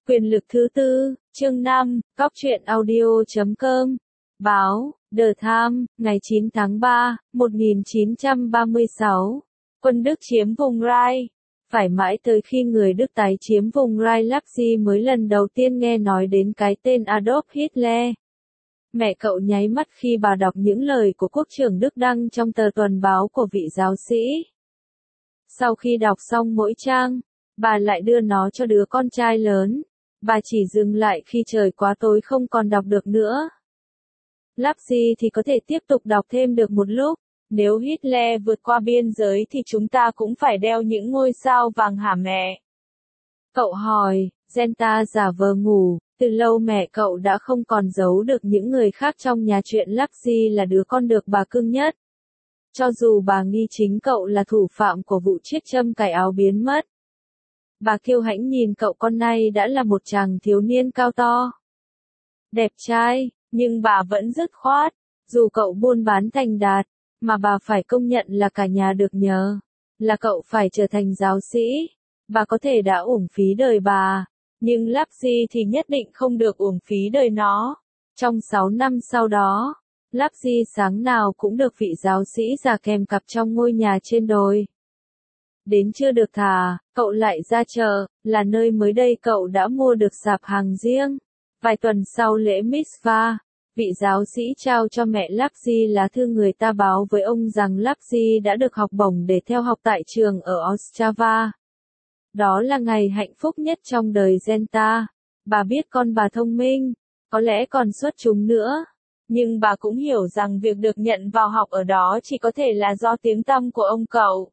Quyền lực thứ tư, chương 5, Góc truyện audio.com. Báo, The Times, ngày 9 tháng 3, 1936. Quân Đức chiếm vùng Rai. Phải mãi tới khi người Đức tái chiếm vùng Rai Leipzig mới lần đầu tiên nghe nói đến cái tên Adolf Hitler. Mẹ cậu nháy mắt khi bà đọc những lời của quốc trưởng Đức đăng trong tờ tuần báo của vị giáo sĩ. Sau khi đọc xong mỗi trang, bà lại đưa nó cho đứa con trai lớn. Bà chỉ dừng lại khi trời quá tối không còn đọc được nữa. Leipzig thì có thể tiếp tục đọc thêm được một lúc. Nếu Hitler vượt qua biên giới thì chúng ta cũng phải đeo những ngôi sao vàng hả mẹ? Cậu hỏi, Genta giả vờ ngủ. Từ lâu mẹ cậu đã không còn giấu được những người khác trong nhà chuyện Leipzig là đứa con được bà cưng nhất. Cho dù bà nghi chính cậu là thủ phạm của vụ chiếc châm cài áo biến mất. Bà kiêu hãnh nhìn cậu con này đã là một chàng thiếu niên cao to, đẹp trai, nhưng bà vẫn dứt khoát, dù cậu buôn bán thành đạt, mà bà phải công nhận là cả nhà được nhờ, là cậu phải trở thành giáo sĩ. Bà có thể đã uổng phí đời bà, nhưng Leipzig thì nhất định không được uổng phí đời nó. Trong 6 năm sau đó, Leipzig sáng nào cũng được vị giáo sĩ già kèm cặp trong ngôi nhà trên đồi. Đến chưa được thả, cậu lại ra chợ, là nơi mới đây cậu đã mua được sạp hàng riêng. Vài tuần sau lễ Mitzvah, vị giáo sĩ trao cho mẹ Leipzig lá thư người ta báo với ông rằng Leipzig đã được học bổng để theo học tại trường ở Ostrava. Đó là ngày hạnh phúc nhất trong đời Genta. Bà biết con bà thông minh, có lẽ còn xuất chúng nữa. Nhưng bà cũng hiểu rằng việc được nhận vào học ở đó chỉ có thể là do tiếng tăm của ông cậu.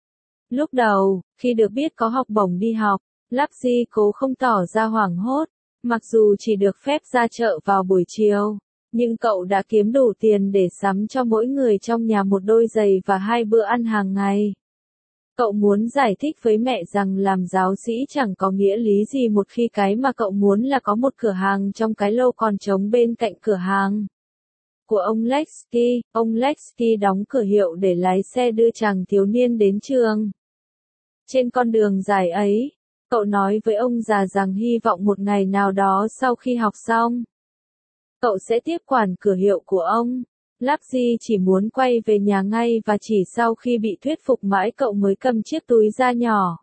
Lúc đầu, khi được biết có học bổng đi học, Leipzig cố không tỏ ra hoảng hốt, mặc dù chỉ được phép ra chợ vào buổi chiều, nhưng cậu đã kiếm đủ tiền để sắm cho mỗi người trong nhà một đôi giày và 2 bữa ăn hàng ngày. Cậu muốn giải thích với mẹ rằng làm giáo sĩ chẳng có nghĩa lý gì một khi cái mà cậu muốn là có một cửa hàng trong cái lô còn trống bên cạnh cửa hàng của ông Lexky. Ông Lexky đóng cửa hiệu để lái xe đưa chàng thiếu niên đến trường. Trên con đường dài ấy, cậu nói với ông già rằng hy vọng một ngày nào đó sau khi học xong, cậu sẽ tiếp quản cửa hiệu của ông. Leipzig chỉ muốn quay về nhà ngay và chỉ sau khi bị thuyết phục mãi cậu mới cầm chiếc túi da nhỏ.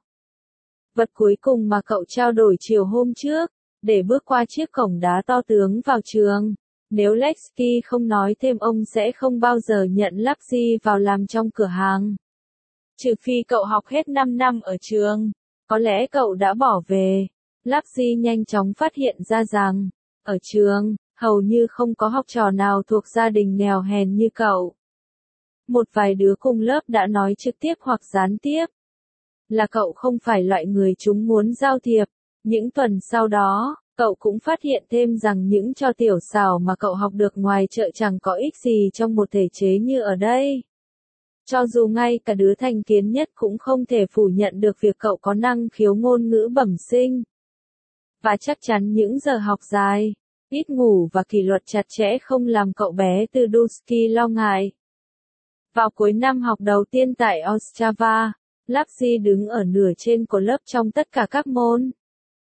Vật cuối cùng mà cậu trao đổi chiều hôm trước, để bước qua chiếc cổng đá to tướng vào trường. Nếu Lexky không nói thêm ông sẽ không bao giờ nhận Leipzig vào làm trong cửa hàng. Trừ phi cậu học hết 5 năm ở trường, có lẽ cậu đã bỏ về. Leipzig nhanh chóng phát hiện ra rằng, ở trường, hầu như không có học trò nào thuộc gia đình nghèo hèn như cậu. Một vài đứa cùng lớp đã nói trực tiếp hoặc gián tiếp là cậu không phải loại người chúng muốn giao thiệp. Những tuần sau đó, cậu cũng phát hiện thêm rằng những trò tiểu xảo mà cậu học được ngoài chợ chẳng có ích gì trong một thể chế như ở đây. Cho dù ngay cả đứa thành kiến nhất cũng không thể phủ nhận được việc cậu có năng khiếu ngôn ngữ bẩm sinh. Và chắc chắn những giờ học dài, ít ngủ và kỷ luật chặt chẽ không làm cậu bé từ Dusky lo ngại. Vào cuối năm học đầu tiên tại Ostrava, Leipzig đứng ở nửa trên của lớp trong tất cả các môn.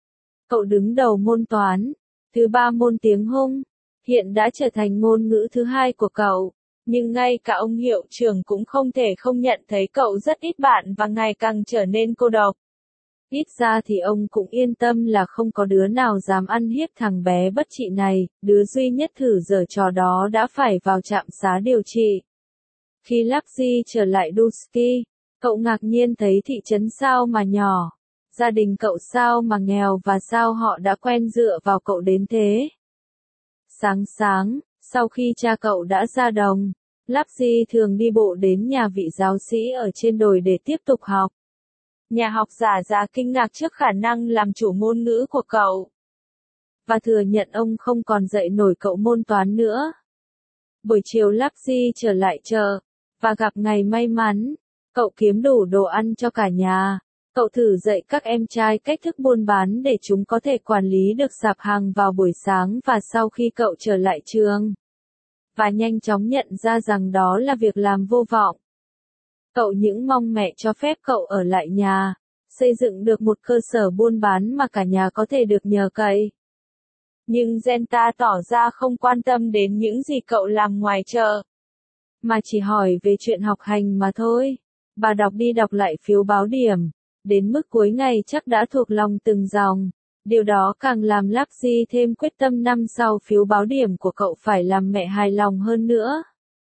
Cậu đứng đầu môn toán, thứ 3 môn tiếng Hung, hiện đã trở thành ngôn ngữ thứ 2 của cậu. Nhưng ngay cả ông hiệu trưởng cũng không thể không nhận thấy cậu rất ít bạn và ngày càng trở nên cô độc. Ít ra thì ông cũng yên tâm là không có đứa nào dám ăn hiếp thằng bé bất trị này, đứa duy nhất thử giở trò đó đã phải vào trạm xá điều trị. Khi Leipzig trở lại Dusky, cậu ngạc nhiên thấy thị trấn sao mà nhỏ, gia đình cậu sao mà nghèo và sao họ đã quen dựa vào cậu đến thế. Sáng, sau khi cha cậu đã ra đồng, Leipzig thường đi bộ đến nhà vị giáo sĩ ở trên đồi để tiếp tục học. Nhà học giả già kinh ngạc trước khả năng làm chủ ngôn ngữ của cậu, và thừa nhận ông không còn dạy nổi cậu môn toán nữa. Buổi chiều Leipzig trở lại chợ, và gặp ngày may mắn, cậu kiếm đủ đồ ăn cho cả nhà. Cậu thử dạy các em trai cách thức buôn bán để chúng có thể quản lý được sạp hàng vào buổi sáng và sau khi cậu trở lại trường. Và nhanh chóng nhận ra rằng đó là việc làm vô vọng. Cậu những mong mẹ cho phép cậu ở lại nhà, xây dựng được một cơ sở buôn bán mà cả nhà có thể được nhờ cậy. Nhưng Genta tỏ ra không quan tâm đến những gì cậu làm ngoài chợ, mà chỉ hỏi về chuyện học hành mà thôi. Bà đọc đi đọc lại phiếu báo điểm, đến mức cuối ngày chắc đã thuộc lòng từng dòng. Điều đó càng làm Luxy thêm quyết tâm năm sau phiếu báo điểm của cậu phải làm mẹ hài lòng hơn nữa.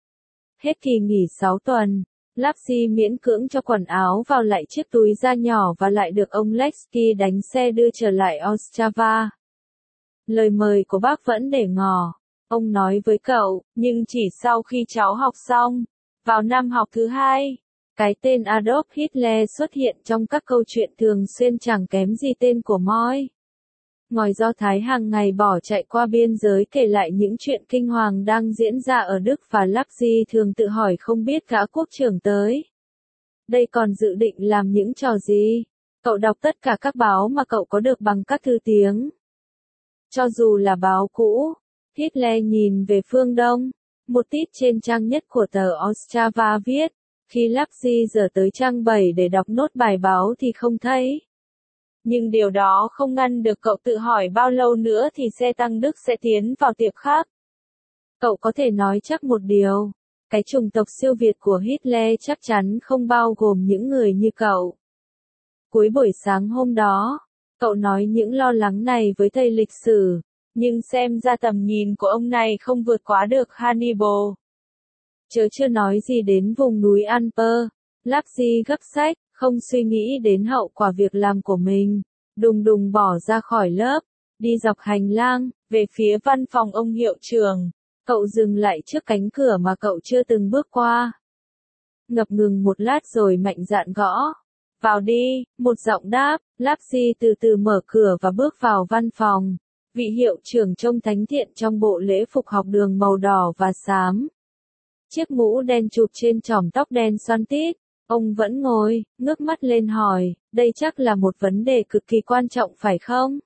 Hết kỳ nghỉ 6 tuần, Luxy miễn cưỡng cho quần áo vào lại chiếc túi da nhỏ và lại được ông Lexky đánh xe đưa trở lại Ostrava. Lời mời của bác vẫn để ngỏ. Ông nói với cậu, nhưng chỉ sau khi cháu học xong, vào năm học thứ 2. Cái tên Adolf Hitler xuất hiện trong các câu chuyện thường xuyên chẳng kém gì tên của Moi. Ngòi Do Thái hàng ngày bỏ chạy qua biên giới kể lại những chuyện kinh hoàng đang diễn ra ở Đức và Luxy thường tự hỏi không biết gã quốc trưởng tới đây còn dự định làm những trò gì. Cậu đọc tất cả các báo mà cậu có được bằng các thư tiếng. Cho dù là báo cũ, Hitler nhìn về phương Đông. Một tít trên trang nhất của tờ Ostrava viết, khi Luxy giờ tới trang 7 để đọc nốt bài báo thì không thấy. Nhưng điều đó không ngăn được cậu tự hỏi bao lâu nữa thì xe tăng Đức sẽ tiến vào tiệp khác. Cậu có thể nói chắc một điều, cái chủng tộc siêu việt của Hitler chắc chắn không bao gồm những người như cậu. Cuối buổi sáng hôm đó, cậu nói những lo lắng này với thầy lịch sử, nhưng xem ra tầm nhìn của ông này không vượt quá được Hannibal. Chớ chưa nói gì đến vùng núi Alper. Luxy gấp sách, không suy nghĩ đến hậu quả việc làm của mình, đùng đùng bỏ ra khỏi lớp, đi dọc hành lang, về phía văn phòng ông hiệu trưởng. Cậu dừng lại trước cánh cửa mà cậu chưa từng bước qua. Ngập ngừng một lát rồi mạnh dạn gõ. Vào đi, một giọng đáp. Luxy từ từ mở cửa và bước vào văn phòng. Vị hiệu trưởng trông thánh thiện trong bộ lễ phục học đường màu đỏ và xám. Chiếc mũ đen chụp trên chòm tóc đen xoăn tít. Ông vẫn ngồi, ngước mắt lên hỏi, đây chắc là một vấn đề cực kỳ quan trọng phải không?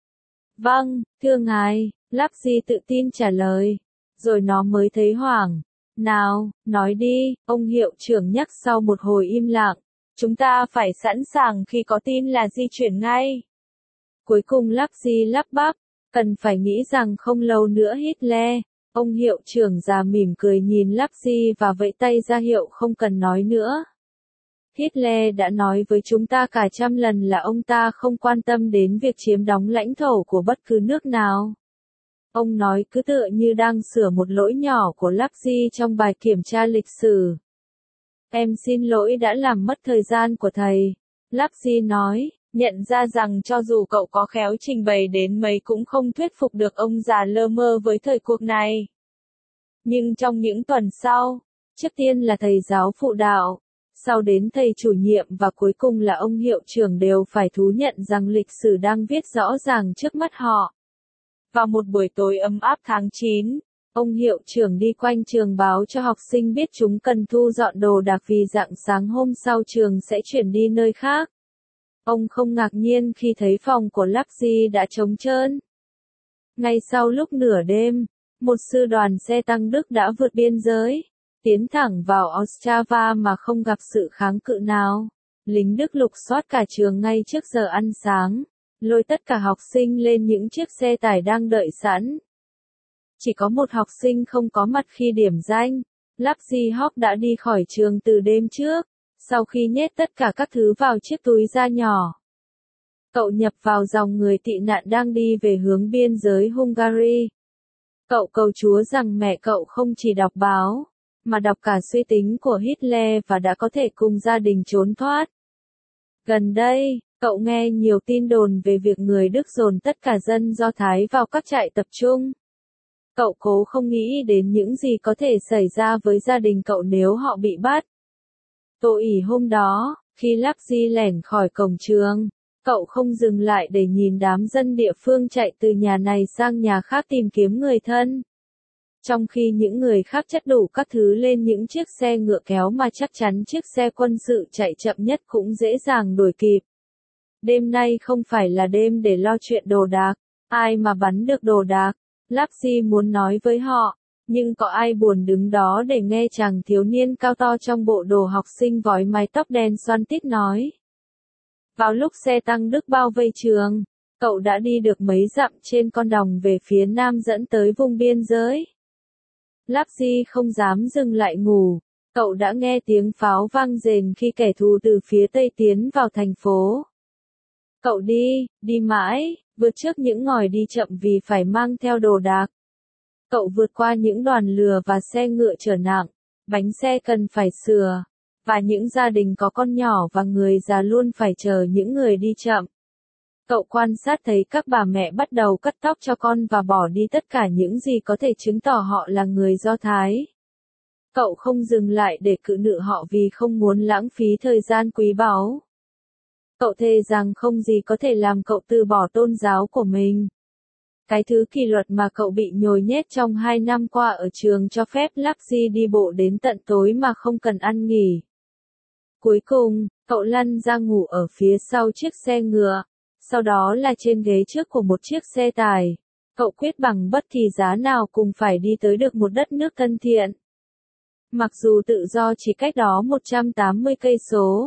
Vâng, thưa ngài, Luxy tự tin trả lời. Rồi nó mới thấy hoảng. Nào, nói đi, ông hiệu trưởng nhắc sau một hồi im lặng. Chúng ta phải sẵn sàng khi có tin là di chuyển ngay. Cuối cùng Luxy lắp bắp, cần phải nghĩ rằng không lâu nữa Hitler. Ông hiệu trưởng già mỉm cười nhìn Luxy và vẫy tay ra hiệu không cần nói nữa. Hitler đã nói với chúng ta cả trăm lần là ông ta không quan tâm đến việc chiếm đóng lãnh thổ của bất cứ nước nào. Ông nói cứ tựa như đang sửa một lỗi nhỏ của Luxy trong bài kiểm tra lịch sử. Em xin lỗi đã làm mất thời gian của thầy. Luxy nói, nhận ra rằng cho dù cậu có khéo trình bày đến mấy cũng không thuyết phục được ông già lơ mơ với thời cuộc này. Nhưng trong những tuần sau, trước tiên là thầy giáo phụ đạo, sau đến thầy chủ nhiệm và cuối cùng là ông hiệu trưởng đều phải thú nhận rằng lịch sử đang viết rõ ràng trước mắt họ. Vào một buổi tối ấm áp tháng 9, ông hiệu trưởng đi quanh trường báo cho học sinh biết chúng cần thu dọn đồ đạc vì rạng sáng hôm sau trường sẽ chuyển đi nơi khác. Ông không ngạc nhiên khi thấy phòng của Luxy đã trống trơn. Ngay sau lúc nửa đêm, một sư đoàn xe tăng Đức đã vượt biên giới, tiến thẳng vào Ostrava mà không gặp sự kháng cự nào. Lính Đức lục soát cả trường ngay trước giờ ăn sáng, lôi tất cả học sinh lên những chiếc xe tải đang đợi sẵn. Chỉ có một học sinh không có mặt khi điểm danh. Luxy Hawk đã đi khỏi trường từ đêm trước, sau khi nhét tất cả các thứ vào chiếc túi da nhỏ. Cậu nhập vào dòng người tị nạn đang đi về hướng biên giới Hungary. Cậu cầu Chúa rằng mẹ cậu không chỉ đọc báo, mà đọc cả suy tính của Hitler và đã có thể cùng gia đình trốn thoát. Gần đây, cậu nghe nhiều tin đồn về việc người Đức dồn tất cả dân Do Thái vào các trại tập trung. Cậu cố không nghĩ đến những gì có thể xảy ra với gia đình cậu nếu họ bị bắt. Tô ỉ hôm đó, khi Luxy lẻn khỏi cổng trường, cậu không dừng lại để nhìn đám dân địa phương chạy từ nhà này sang nhà khác tìm kiếm người thân. Trong khi những người khác chất đủ các thứ lên những chiếc xe ngựa kéo mà chắc chắn chiếc xe quân sự chạy chậm nhất cũng dễ dàng đuổi kịp. Đêm nay không phải là đêm để lo chuyện đồ đạc, ai mà bắn được đồ đạc, Luxy muốn nói với họ, nhưng có ai buồn đứng đó để nghe chàng thiếu niên cao to trong bộ đồ học sinh vói mái tóc đen xoăn tít nói. Vào lúc xe tăng Đức bao vây trường, cậu đã đi được mấy dặm trên con đồng về phía nam dẫn tới vùng biên giới. Lapsi không dám dừng lại ngủ, cậu đã nghe tiếng pháo vang rền khi kẻ thù từ phía tây tiến vào thành phố. Cậu đi mãi, vượt trước những ngòi đi chậm vì phải mang theo đồ đạc. Cậu vượt qua những đoàn lừa và xe ngựa chở nặng, bánh xe cần phải sửa, và những gia đình có con nhỏ và người già luôn phải chờ những người đi chậm. Cậu quan sát thấy các bà mẹ bắt đầu cắt tóc cho con và bỏ đi tất cả những gì có thể chứng tỏ họ là người Do Thái. Cậu không dừng lại để cự nữ họ vì không muốn lãng phí thời gian quý báu. Cậu thề rằng không gì có thể làm cậu từ bỏ tôn giáo của mình. Cái thứ kỷ luật mà cậu bị nhồi nhét trong 2 năm qua ở trường cho phép Lapsi đi bộ đến tận tối mà không cần ăn nghỉ. Cuối cùng, cậu lăn ra ngủ ở phía sau chiếc xe ngựa, sau đó là trên ghế trước của một chiếc xe tải. Cậu quyết bằng bất kỳ giá nào cùng phải đi tới được một đất nước thân thiện. Mặc dù tự do chỉ cách đó 180 cây số.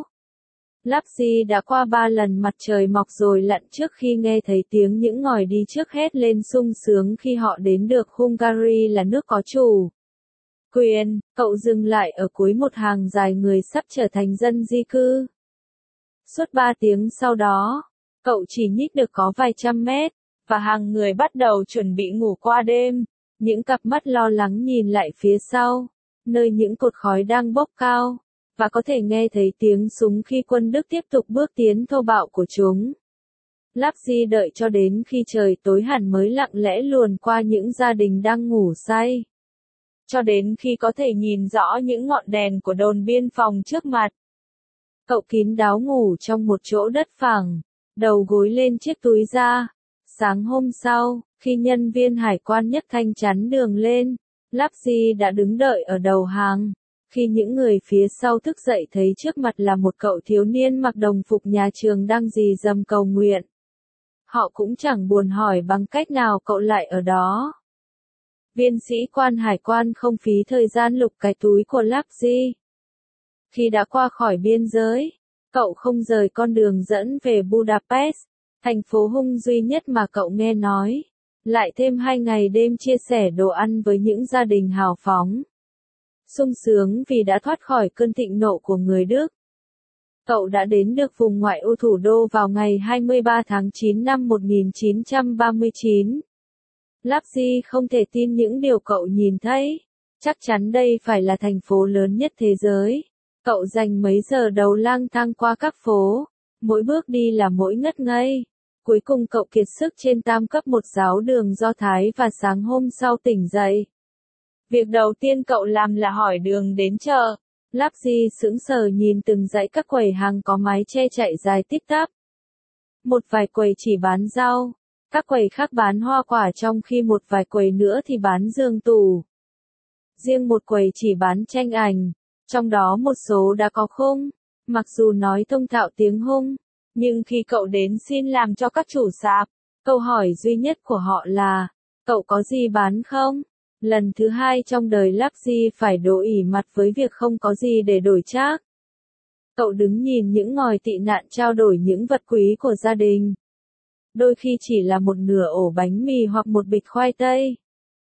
Lapsi đã qua 3 lần mặt trời mọc rồi lặn trước khi nghe thấy tiếng những ngòi đi trước hét lên sung sướng khi họ đến được Hungary là nước có chủ quyền. Cậu dừng lại ở cuối một hàng dài người sắp trở thành dân di cư. Suốt 3 tiếng sau đó, cậu chỉ nhích được có vài trăm mét, và hàng người bắt đầu chuẩn bị ngủ qua đêm. Những cặp mắt lo lắng nhìn lại phía sau, nơi những cột khói đang bốc cao, và có thể nghe thấy tiếng súng khi quân Đức tiếp tục bước tiến thô bạo của chúng. Lapsi đợi cho đến khi trời tối hẳn mới lặng lẽ luồn qua những gia đình đang ngủ say. Cho đến khi có thể nhìn rõ những ngọn đèn của đồn biên phòng trước mặt. Cậu kín đáo ngủ trong một chỗ đất phẳng, đầu gối lên chiếc túi da. Sáng hôm sau, khi nhân viên hải quan nhấc thanh chắn đường lên, Lapsi đã đứng đợi ở đầu hàng. Khi những người phía sau thức dậy thấy trước mặt là một cậu thiếu niên mặc đồng phục nhà trường đang rì rầm cầu nguyện. Họ cũng chẳng buồn hỏi bằng cách nào cậu lại ở đó. Viên sĩ quan hải quan không phí thời gian lục cái túi của Lapsi. Khi đã qua khỏi biên giới, cậu không rời con đường dẫn về Budapest, thành phố hung duy nhất mà cậu nghe nói. Lại thêm 2 ngày đêm chia sẻ đồ ăn với những gia đình hào phóng. Sung sướng vì đã thoát khỏi cơn thịnh nộ của người Đức. Cậu đã đến được vùng ngoại ô thủ đô vào ngày 23 tháng 9 năm 1939. Lapsi không thể tin những điều cậu nhìn thấy. Chắc chắn đây phải là thành phố lớn nhất thế giới. Cậu dành mấy giờ đầu lang thang qua các phố. Mỗi bước đi là mỗi ngất ngây. Cuối cùng cậu kiệt sức trên tam cấp một giáo đường Do Thái và sáng hôm sau tỉnh dậy. Việc đầu tiên cậu làm là hỏi đường đến chợ. Lapsi sững sờ nhìn từng dãy các quầy hàng có mái che chạy dài tít tắp. Một vài quầy chỉ bán rau, các quầy khác bán hoa quả trong khi một vài quầy nữa thì bán giường tủ. Riêng một quầy chỉ bán tranh ảnh, trong đó một số đã có khung, mặc dù nói thông thạo tiếng Hung. Nhưng khi cậu đến xin làm cho các chủ sạp, câu hỏi duy nhất của họ là, cậu có gì bán không? Lần thứ 2 trong đời Lapsi phải đối ỉ mặt với việc không có gì để đổi trác. Cậu đứng nhìn những ngòi tị nạn trao đổi những vật quý của gia đình. Đôi khi chỉ là một nửa ổ bánh mì hoặc một bịch khoai tây.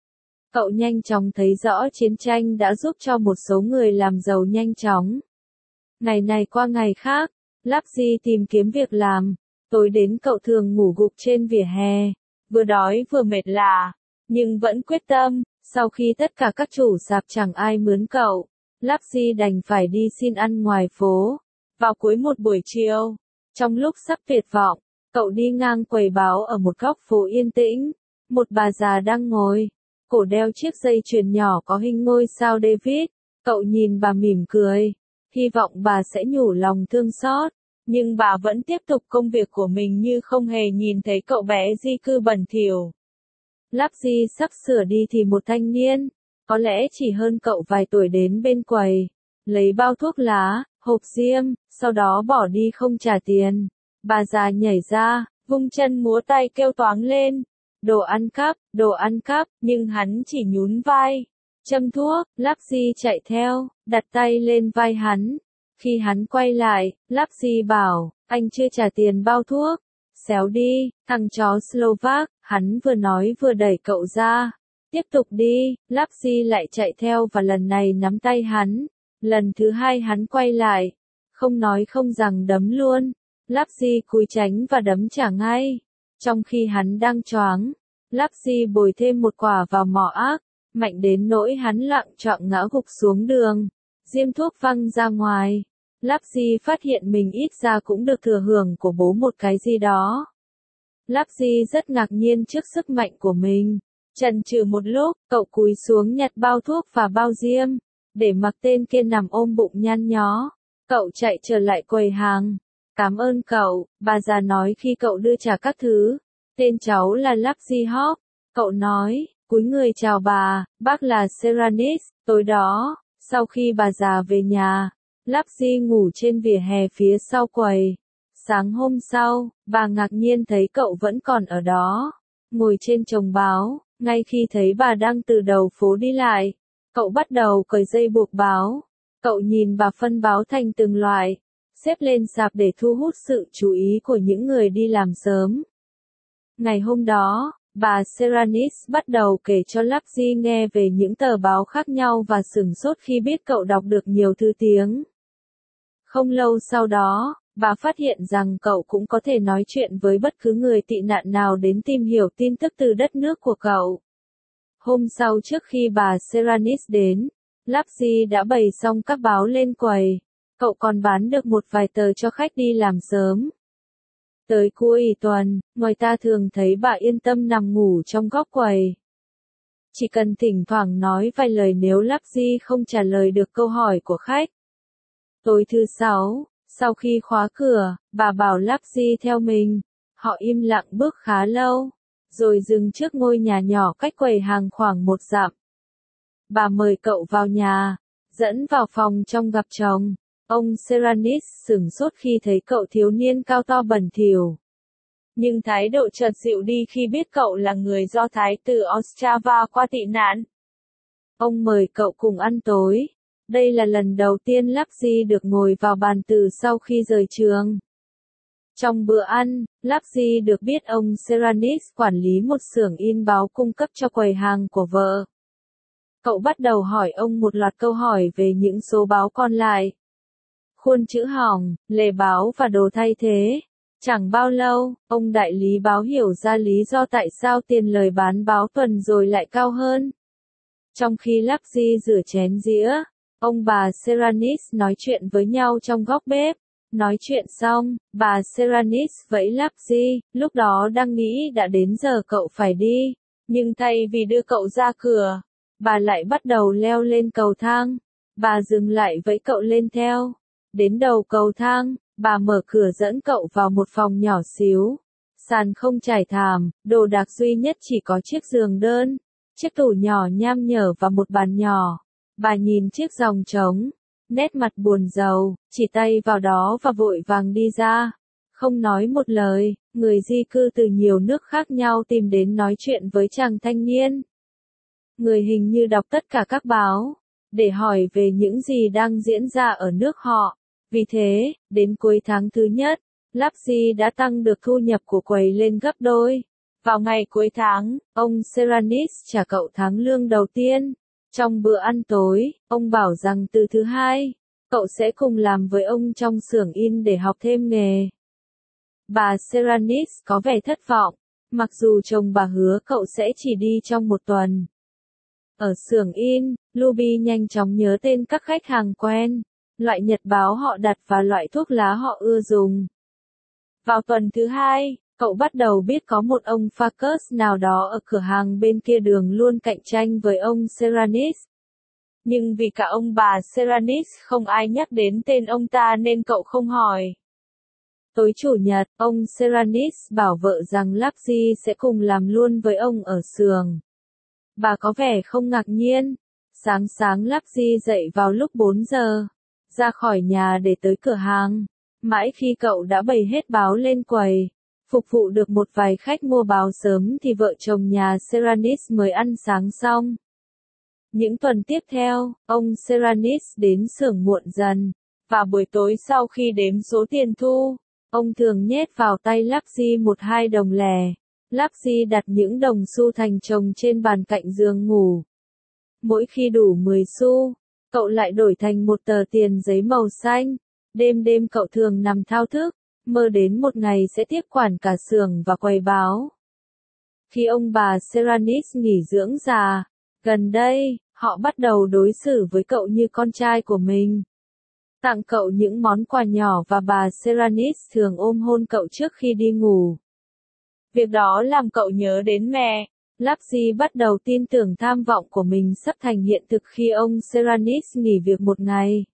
Cậu nhanh chóng thấy rõ chiến tranh đã giúp cho một số người làm giàu nhanh chóng. Ngày này qua ngày khác, Lapsi tìm kiếm việc làm. Tối đến cậu thường ngủ gục trên vỉa hè, vừa đói vừa mệt lả, nhưng vẫn quyết tâm. Sau khi tất cả các chủ sạp chẳng ai mướn cậu, Lapsi đành phải đi xin ăn ngoài phố. Vào cuối một buổi chiều, trong lúc sắp tuyệt vọng, cậu đi ngang quầy báo ở một góc phố yên tĩnh. Một bà già đang ngồi, cổ đeo chiếc dây chuyền nhỏ có hình ngôi sao David. Cậu nhìn bà mỉm cười, hy vọng bà sẽ nhủ lòng thương xót. Nhưng bà vẫn tiếp tục công việc của mình như không hề nhìn thấy cậu bé di cư bẩn thỉu. Lapsi sắp sửa đi thì một thanh niên, có lẽ chỉ hơn cậu vài tuổi đến bên quầy, lấy bao thuốc lá, hộp diêm, sau đó bỏ đi không trả tiền. Bà già nhảy ra, vung chân múa tay kêu toáng lên. Đồ ăn cắp, nhưng hắn chỉ nhún vai. Châm thuốc, Lapsi chạy theo, đặt tay lên vai hắn. Khi hắn quay lại, Lapsi bảo, anh chưa trả tiền bao thuốc. Xéo đi, thằng chó Slovak, hắn vừa nói vừa đẩy cậu ra. Tiếp tục đi, Lapsi lại chạy theo và lần này nắm tay hắn. Lần thứ hai hắn quay lại, không nói không rằng đấm luôn. Lapsi cúi tránh và đấm trả ngay. Trong khi hắn đang choáng, Lapsi bồi thêm một quả vào mỏ ác, mạnh đến nỗi hắn loạng choạng ngã gục xuống đường. Diêm thuốc văng ra ngoài. Lapsi phát hiện mình ít ra cũng được thừa hưởng của bố một cái gì đó. Lapsi rất ngạc nhiên trước sức mạnh của mình. Chần chừ một lúc, cậu cúi xuống nhặt bao thuốc và bao diêm, để mặc tên kia nằm ôm bụng nhăn nhó. Cậu chạy trở lại quầy hàng. Cảm ơn cậu, bà già nói khi cậu đưa trả các thứ. Tên cháu là Lapsi Hawk. Cậu nói, cúi người chào bà, bác là Seranis. Tối đó, sau khi bà già về nhà, Lapsi ngủ trên vỉa hè phía sau quầy. Sáng hôm sau, bà ngạc nhiên thấy cậu vẫn còn ở đó, ngồi trên chồng báo. Ngay khi thấy bà đang từ đầu phố đi lại, cậu bắt đầu cởi dây buộc báo. Cậu nhìn bà phân báo thành từng loại, xếp lên sạp để thu hút sự chú ý của những người đi làm sớm. Ngày hôm đó, bà Seranis bắt đầu kể cho Lapsi nghe về những tờ báo khác nhau và sửng sốt khi biết cậu đọc được nhiều thứ tiếng. Không lâu sau đó, bà phát hiện rằng cậu cũng có thể nói chuyện với bất cứ người tị nạn nào đến tìm hiểu tin tức từ đất nước của cậu. Hôm sau trước khi bà Seranis đến, Lapsi đã bày xong các báo lên quầy. Cậu còn bán được một vài tờ cho khách đi làm sớm. Tới cuối tuần, người ta thường thấy bà yên tâm nằm ngủ trong góc quầy. Chỉ cần thỉnh thoảng nói vài lời nếu Lapsi không trả lời được câu hỏi của khách. Tối thứ Sáu, sau khi khóa cửa, bà bảo Lapsi theo mình. Họ im lặng bước khá lâu, rồi dừng trước ngôi nhà nhỏ cách quầy hàng khoảng 1 dặm. Bà mời cậu vào nhà, dẫn vào phòng trong gặp chồng. Ông Seranis sửng sốt khi thấy cậu thiếu niên cao to bẩn thỉu. Nhưng thái độ chợt dịu đi khi biết cậu là người Do Thái từ Ostrava qua tị nạn. Ông mời cậu cùng ăn tối. Đây là lần đầu tiên Lapsi được ngồi vào bàn từ sau khi rời trường. Trong bữa ăn, Lapsi được biết ông Seranis quản lý một xưởng in báo cung cấp cho quầy hàng của vợ. Cậu bắt đầu hỏi ông một loạt câu hỏi về những số báo còn lại. Khuôn chữ hỏng, lề báo và đồ thay thế. Chẳng bao lâu, ông đại lý báo hiểu ra lý do tại sao tiền lời bán báo tuần rồi lại cao hơn. Trong khi Lapsi rửa chén dĩa, ông bà Seranis nói chuyện với nhau trong góc bếp. Nói chuyện xong, bà Seranis vẫy Lapsi, lúc đó đang nghĩ đã đến giờ cậu phải đi. Nhưng thay vì đưa cậu ra cửa, bà lại bắt đầu leo lên cầu thang. Bà dừng lại vẫy cậu lên theo. Đến đầu cầu thang, bà mở cửa dẫn cậu vào một phòng nhỏ xíu. Sàn không trải thảm, đồ đạc duy nhất chỉ có chiếc giường đơn, chiếc tủ nhỏ nham nhở và một bàn nhỏ. Bà nhìn chiếc giòng trống, nét mặt buồn rầu, chỉ tay vào đó và vội vàng đi ra. Không nói một lời, người di cư từ nhiều nước khác nhau tìm đến nói chuyện với chàng thanh niên. Người hình như đọc tất cả các báo, để hỏi về những gì đang diễn ra ở nước họ. Vì thế, đến cuối tháng thứ nhất, Lapsi đã tăng được thu nhập của quầy lên gấp đôi. Vào ngày cuối tháng, ông Seranis trả cậu tháng lương đầu tiên. Trong bữa ăn tối, ông bảo rằng từ thứ Hai, cậu sẽ cùng làm với ông trong xưởng in để học thêm nghề. Bà Seranis có vẻ thất vọng, mặc dù chồng bà hứa cậu sẽ chỉ đi trong 1 tuần. Ở xưởng in, Luby nhanh chóng nhớ tên các khách hàng quen, loại nhật báo họ đặt và loại thuốc lá họ ưa dùng. Vào tuần thứ Hai, cậu bắt đầu biết có một ông Farkas nào đó ở cửa hàng bên kia đường luôn cạnh tranh với ông Seranis. Nhưng vì cả ông bà Seranis không ai nhắc đến tên ông ta nên cậu không hỏi. Tối Chủ nhật, ông Seranis bảo vợ rằng Lapsi sẽ cùng làm luôn với ông ở xưởng. Bà có vẻ không ngạc nhiên. Sáng Lapsi dậy vào lúc 4 giờ, ra khỏi nhà để tới cửa hàng. Mãi khi cậu đã bày hết báo lên quầy, phục vụ được một vài khách mua báo sớm thì vợ chồng nhà Seranis mới ăn sáng xong. Những tuần tiếp theo, ông Seranis đến xưởng muộn dần, và buổi tối sau khi đếm số tiền thu, Ông thường nhét vào tay Lapsi 1-2 đồng lẻ. Lapsi đặt những đồng xu thành chồng trên bàn cạnh giường ngủ. Mỗi khi đủ 10 xu, cậu lại đổi thành một tờ tiền giấy màu xanh. Đêm đêm cậu thường nằm thao thức, mơ đến một ngày sẽ tiếp quản cả xưởng và quầy báo. Khi ông bà Seranis nghỉ dưỡng già, gần đây, họ bắt đầu đối xử với cậu như con trai của mình. Tặng cậu những món quà nhỏ và bà Seranis thường ôm hôn cậu trước khi đi ngủ. Việc đó làm cậu nhớ đến mẹ. Lapsi bắt đầu tin tưởng tham vọng của mình sắp thành hiện thực khi ông Seranis nghỉ việc một ngày.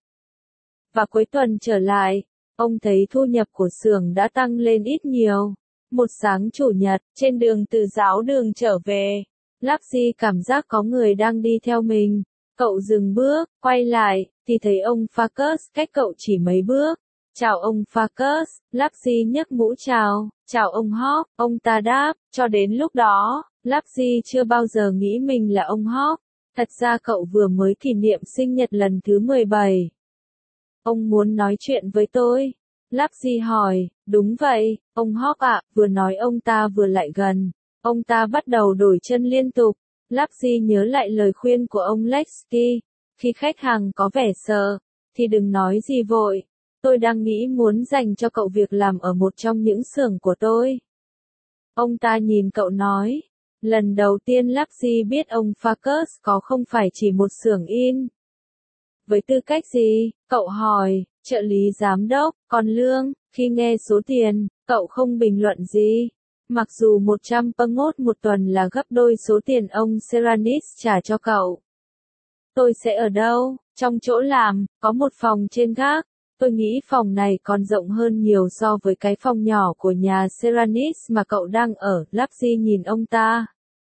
Và cuối tuần trở lại, ông thấy thu nhập của xưởng đã tăng lên ít nhiều. Một sáng chủ nhật, trên đường từ giáo đường trở về, Lapsi cảm giác có người đang đi theo mình. Cậu dừng bước, quay lại, thì thấy ông Farkas cách cậu chỉ mấy bước. Chào ông Farkas, Lapsi nhấc mũ chào. Chào ông Hawk, ông ta đáp. Cho đến lúc đó, Lapsi chưa bao giờ nghĩ mình là ông Hawk. Thật ra cậu vừa mới kỷ niệm sinh nhật lần thứ 17. Ông muốn nói chuyện với tôi. Lapsi hỏi, đúng vậy, ông Hawk ạ, vừa nói ông ta vừa lại gần. Ông ta bắt đầu đổi chân liên tục. Lapsi nhớ lại lời khuyên của ông Lexki. Khi khách hàng có vẻ sợ, thì đừng nói gì vội. Tôi đang nghĩ muốn dành cho cậu việc làm ở một trong những xưởng của tôi. Ông ta nhìn cậu nói. Lần đầu tiên Lapsi biết ông Farkas có không phải chỉ một xưởng in. Với tư cách gì? Cậu hỏi. Trợ lý giám đốc, còn lương? Khi nghe số tiền, cậu không bình luận gì. Mặc dù 100 pengot một tuần là gấp đôi số tiền ông Seranis trả cho cậu. Tôi sẽ ở đâu? Trong chỗ làm, có một phòng trên gác. Tôi nghĩ phòng này còn rộng hơn nhiều so với cái phòng nhỏ của nhà Seranis mà cậu đang ở. Lapsi nhìn ông ta.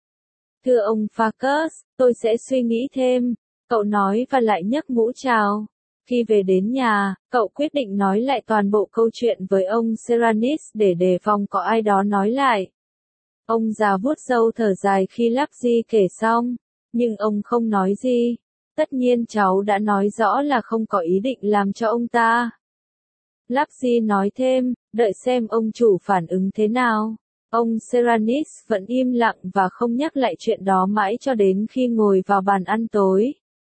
Thưa ông Farkas, tôi sẽ suy nghĩ thêm. Cậu nói và lại nhấc mũ chào. Khi về đến nhà, cậu quyết định nói lại toàn bộ câu chuyện với ông Seranis để đề phòng có ai đó nói lại. Ông già vuốt râu thở dài khi Lapsi kể xong, nhưng ông không nói gì. Tất nhiên cháu đã nói rõ là không có ý định làm cho ông ta. Lapsi nói thêm, đợi xem ông chủ phản ứng thế nào. Ông Seranis vẫn im lặng và không nhắc lại chuyện đó mãi cho đến khi ngồi vào bàn ăn tối.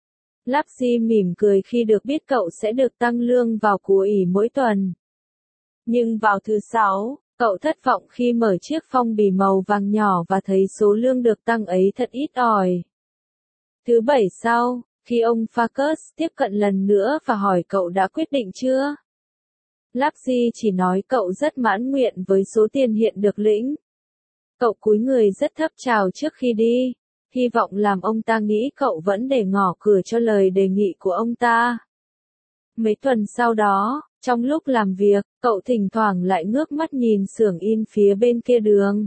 Lapsi mỉm cười khi được biết cậu sẽ được tăng lương vào cuối mỗi tuần. Nhưng vào thứ Sáu, cậu thất vọng khi mở chiếc phong bì màu vàng nhỏ và thấy số lương được tăng ấy thật ít ỏi. Thứ Bảy sau, khi ông Farkas tiếp cận lần nữa và hỏi cậu đã quyết định chưa? Lapsi chỉ nói cậu rất mãn nguyện với số tiền hiện được lĩnh. Cậu cúi người rất thấp chào trước khi đi, hy vọng làm ông ta nghĩ cậu vẫn để ngỏ cửa cho lời đề nghị của ông ta. Mấy tuần sau đó, trong lúc làm việc, cậu thỉnh thoảng lại ngước mắt nhìn xưởng in phía bên kia đường.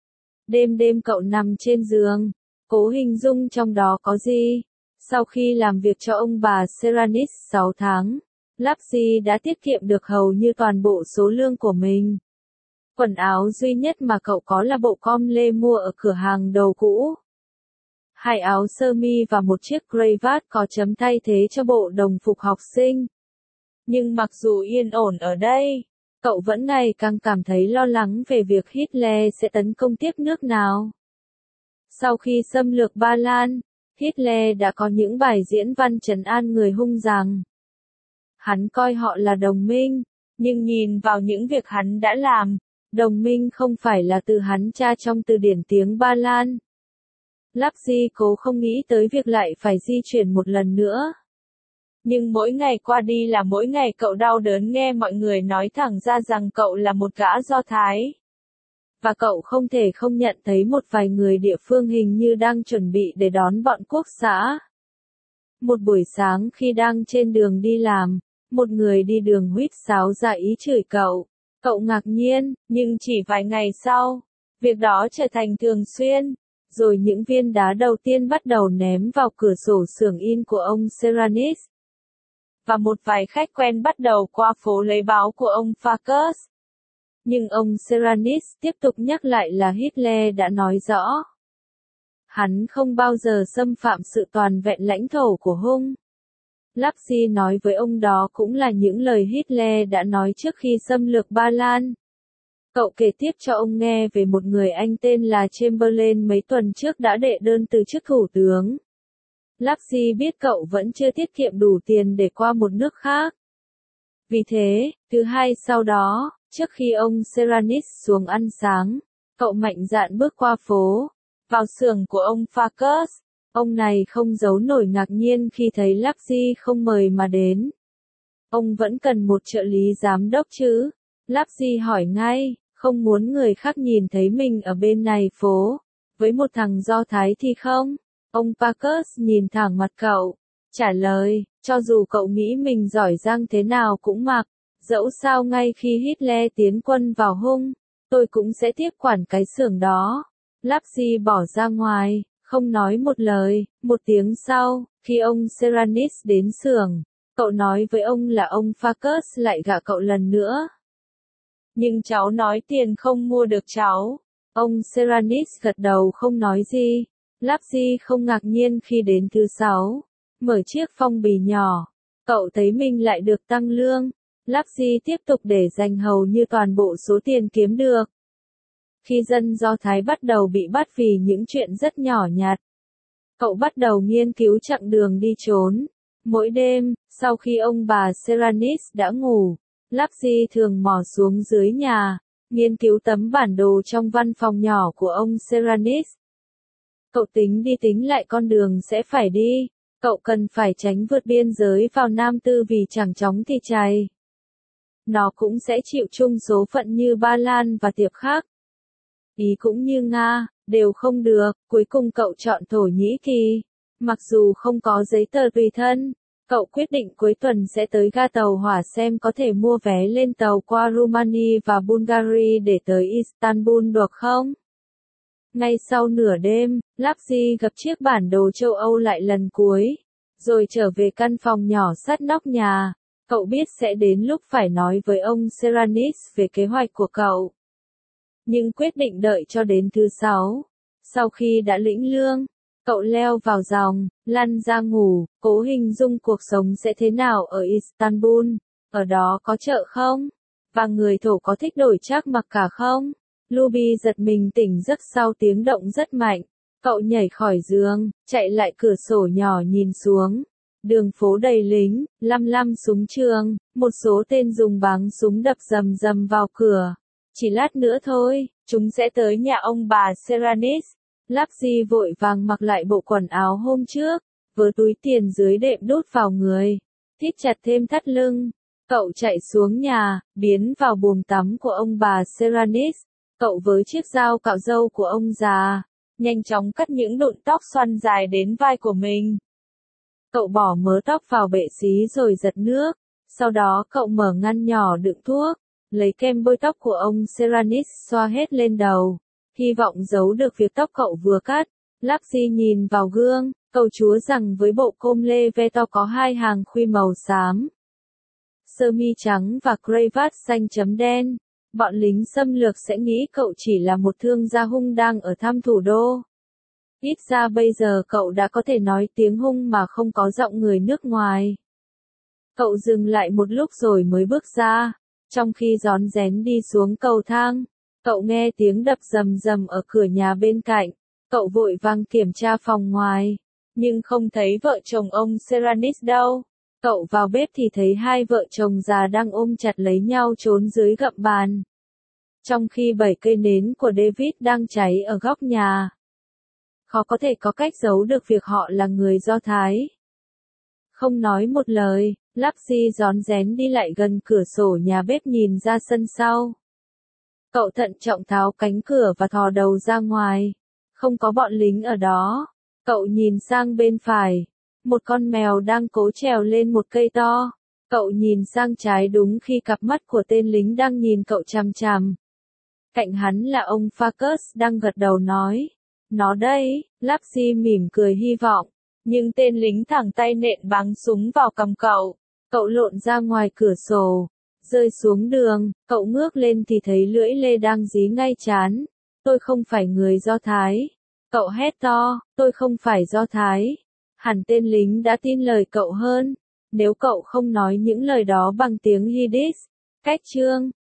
Đêm đêm cậu nằm trên giường, cố hình dung trong đó có gì. Sau khi làm việc cho ông bà Seranis 6 tháng, Lapsi đã tiết kiệm được hầu như toàn bộ số lương của mình. Quần áo duy nhất mà cậu có là bộ com lê mua ở cửa hàng đồ cũ. 2 áo sơ mi và một chiếc cravat có chấm thay thế cho bộ đồng phục học sinh. Nhưng mặc dù yên ổn ở đây, cậu vẫn ngày càng cảm thấy lo lắng về việc Hitler sẽ tấn công tiếp nước nào. Sau khi xâm lược Ba Lan, Hitler đã có những bài diễn văn trấn an người hung rằng hắn coi họ là đồng minh, nhưng nhìn vào những việc hắn đã làm, đồng minh không phải là từ hắn tra trong từ điển tiếng Ba Lan. Lapsi cố không nghĩ tới việc lại phải di chuyển một lần nữa. Nhưng mỗi ngày qua đi là mỗi ngày cậu đau đớn nghe mọi người nói thẳng ra rằng cậu là một gã Do Thái. Và cậu không thể không nhận thấy một vài người địa phương hình như đang chuẩn bị để đón bọn quốc xã. Một buổi sáng khi đang trên đường đi làm, một người đi đường huýt sáo ra ý chửi cậu. Cậu ngạc nhiên, nhưng chỉ vài ngày sau, việc đó trở thành thường xuyên. Rồi những viên đá đầu tiên bắt đầu ném vào cửa sổ xưởng in của ông Seranis. Và một vài khách quen bắt đầu qua phố lấy báo của ông Farkas. Nhưng ông Seranis tiếp tục nhắc lại là Hitler đã nói rõ. Hắn không bao giờ xâm phạm sự toàn vẹn lãnh thổ của Hung. Laci nói với ông đó cũng là những lời Hitler đã nói trước khi xâm lược Ba Lan. Cậu kể tiếp cho ông nghe về một người anh tên là Chamberlain mấy tuần trước đã đệ đơn từ chức thủ tướng. Laci biết cậu vẫn chưa tiết kiệm đủ tiền để qua một nước khác. Vì thế, thứ hai sau đó, trước khi ông Seranis xuống ăn sáng, cậu mạnh dạn bước qua phố, vào xưởng của ông Farkas. Ông này không giấu nổi ngạc nhiên khi thấy Laci không mời mà đến. Ông vẫn cần một trợ lý giám đốc chứ? Laci hỏi ngay, không muốn người khác nhìn thấy mình ở bên này phố, với một thằng Do Thái thì không? Ông Farkas nhìn thẳng mặt cậu, trả lời, cho dù cậu nghĩ mình giỏi giang thế nào cũng mặc, dẫu sao ngay khi Hitler tiến quân vào Hung, tôi cũng sẽ tiếp quản cái xưởng đó. Laci bỏ ra ngoài, không nói một lời. Một tiếng sau, khi ông Seranis đến xưởng, cậu nói với ông là ông Farkas lại gạ cậu lần nữa. Nhưng cháu nói tiền không mua được cháu. Ông Seranis gật đầu không nói gì. Laci không ngạc nhiên khi đến thứ sáu, mở chiếc phong bì nhỏ, cậu thấy mình lại được tăng lương. Laci tiếp tục để dành hầu như toàn bộ số tiền kiếm được. Khi dân Do Thái bắt đầu bị bắt vì những chuyện rất nhỏ nhặt, cậu bắt đầu nghiên cứu chặng đường đi trốn. Mỗi đêm, sau khi ông bà Seranis đã ngủ, Laci thường mò xuống dưới nhà, nghiên cứu tấm bản đồ trong văn phòng nhỏ của ông Seranis. Cậu tính đi tính lại con đường sẽ phải đi. Cậu cần phải tránh vượt biên giới vào Nam Tư vì chẳng chóng thì chày. Nó cũng sẽ chịu chung số phận như Ba Lan và Tiệp khác. Ý cũng như Nga, đều không được. Cuối cùng cậu chọn Thổ Nhĩ Kỳ. Mặc dù không có giấy tờ tùy thân, cậu quyết định cuối tuần sẽ tới ga tàu hỏa xem có thể mua vé lên tàu qua Rumani và Bulgaria để tới Istanbul được không? Ngay sau nửa đêm, Laci gặp chiếc bản đồ châu Âu lại lần cuối, rồi trở về căn phòng nhỏ sát nóc nhà. Cậu biết sẽ đến lúc phải nói với ông Seranis về kế hoạch của cậu. Nhưng quyết định đợi cho đến thứ sáu. Sau khi đã lĩnh lương, cậu leo vào giòng, lăn ra ngủ, cố hình dung cuộc sống sẽ thế nào ở Istanbul. Ở đó có chợ không? Và người Thổ có thích đổi trác mặc cả không? Luby giật mình tỉnh giấc sau tiếng động rất mạnh. Cậu nhảy khỏi giường, chạy lại cửa sổ nhỏ nhìn xuống. Đường phố đầy lính, lăm súng trường, một số tên dùng báng súng đập rầm rầm vào cửa. Chỉ lát nữa thôi, chúng sẽ tới nhà ông bà Seranis. Laci vội vàng mặc lại bộ quần áo hôm trước, vớ túi tiền dưới đệm đút vào người, thít chặt thêm thắt lưng. Cậu chạy xuống nhà, biến vào buồng tắm của ông bà Seranis. Cậu với chiếc dao cạo râu của ông già, nhanh chóng cắt những đụn tóc xoăn dài đến vai của mình. Cậu bỏ mớ tóc vào bệ xí rồi giật nước. Sau đó cậu mở ngăn nhỏ đựng thuốc, lấy kem bôi tóc của ông Seranis xoa hết lên đầu, hy vọng giấu được việc tóc cậu vừa cắt. Laci nhìn vào gương, cậu chúa rằng với bộ com lê ve to có hai hàng khuy màu xám, sơ mi trắng và cravat xanh chấm đen. Bọn lính xâm lược sẽ nghĩ cậu chỉ là một thương gia Hung đang ở thăm thủ đô. Ít ra bây giờ cậu đã có thể nói tiếng Hung mà không có giọng người nước ngoài. Cậu dừng lại một lúc rồi mới bước ra. Trong khi rón rén đi xuống cầu thang, cậu nghe tiếng đập rầm rầm ở cửa nhà bên cạnh. Cậu vội vàng kiểm tra phòng ngoài, nhưng không thấy vợ chồng ông Seranis đâu. Cậu vào bếp thì thấy hai vợ chồng già đang ôm chặt lấy nhau trốn dưới gậm bàn. Trong khi 7 cây nến của David đang cháy ở góc nhà. Khó có thể có cách giấu được việc họ là người Do Thái. Không nói một lời, Laci rón rén đi lại gần cửa sổ nhà bếp nhìn ra sân sau. Cậu thận trọng tháo cánh cửa và thò đầu ra ngoài. Không có bọn lính ở đó. Cậu nhìn sang bên phải. Một con mèo đang cố trèo lên một cây to. Cậu nhìn sang trái đúng khi cặp mắt của tên lính đang nhìn cậu chằm chằm. Cạnh hắn là ông Farkas đang gật đầu nói. Nó đây. Laci mỉm cười hy vọng. Nhưng tên lính thẳng tay nện bắn súng vào cằm cậu. Cậu lộn ra ngoài cửa sổ. Rơi xuống đường, cậu ngước lên thì thấy lưỡi lê đang dí ngay trán. Tôi không phải người Do Thái. Cậu hét to, tôi không phải Do Thái. Hẳn tên lính đã tin lời cậu hơn. nếu cậu không nói những lời đó bằng tiếng Yiddish. Cách chương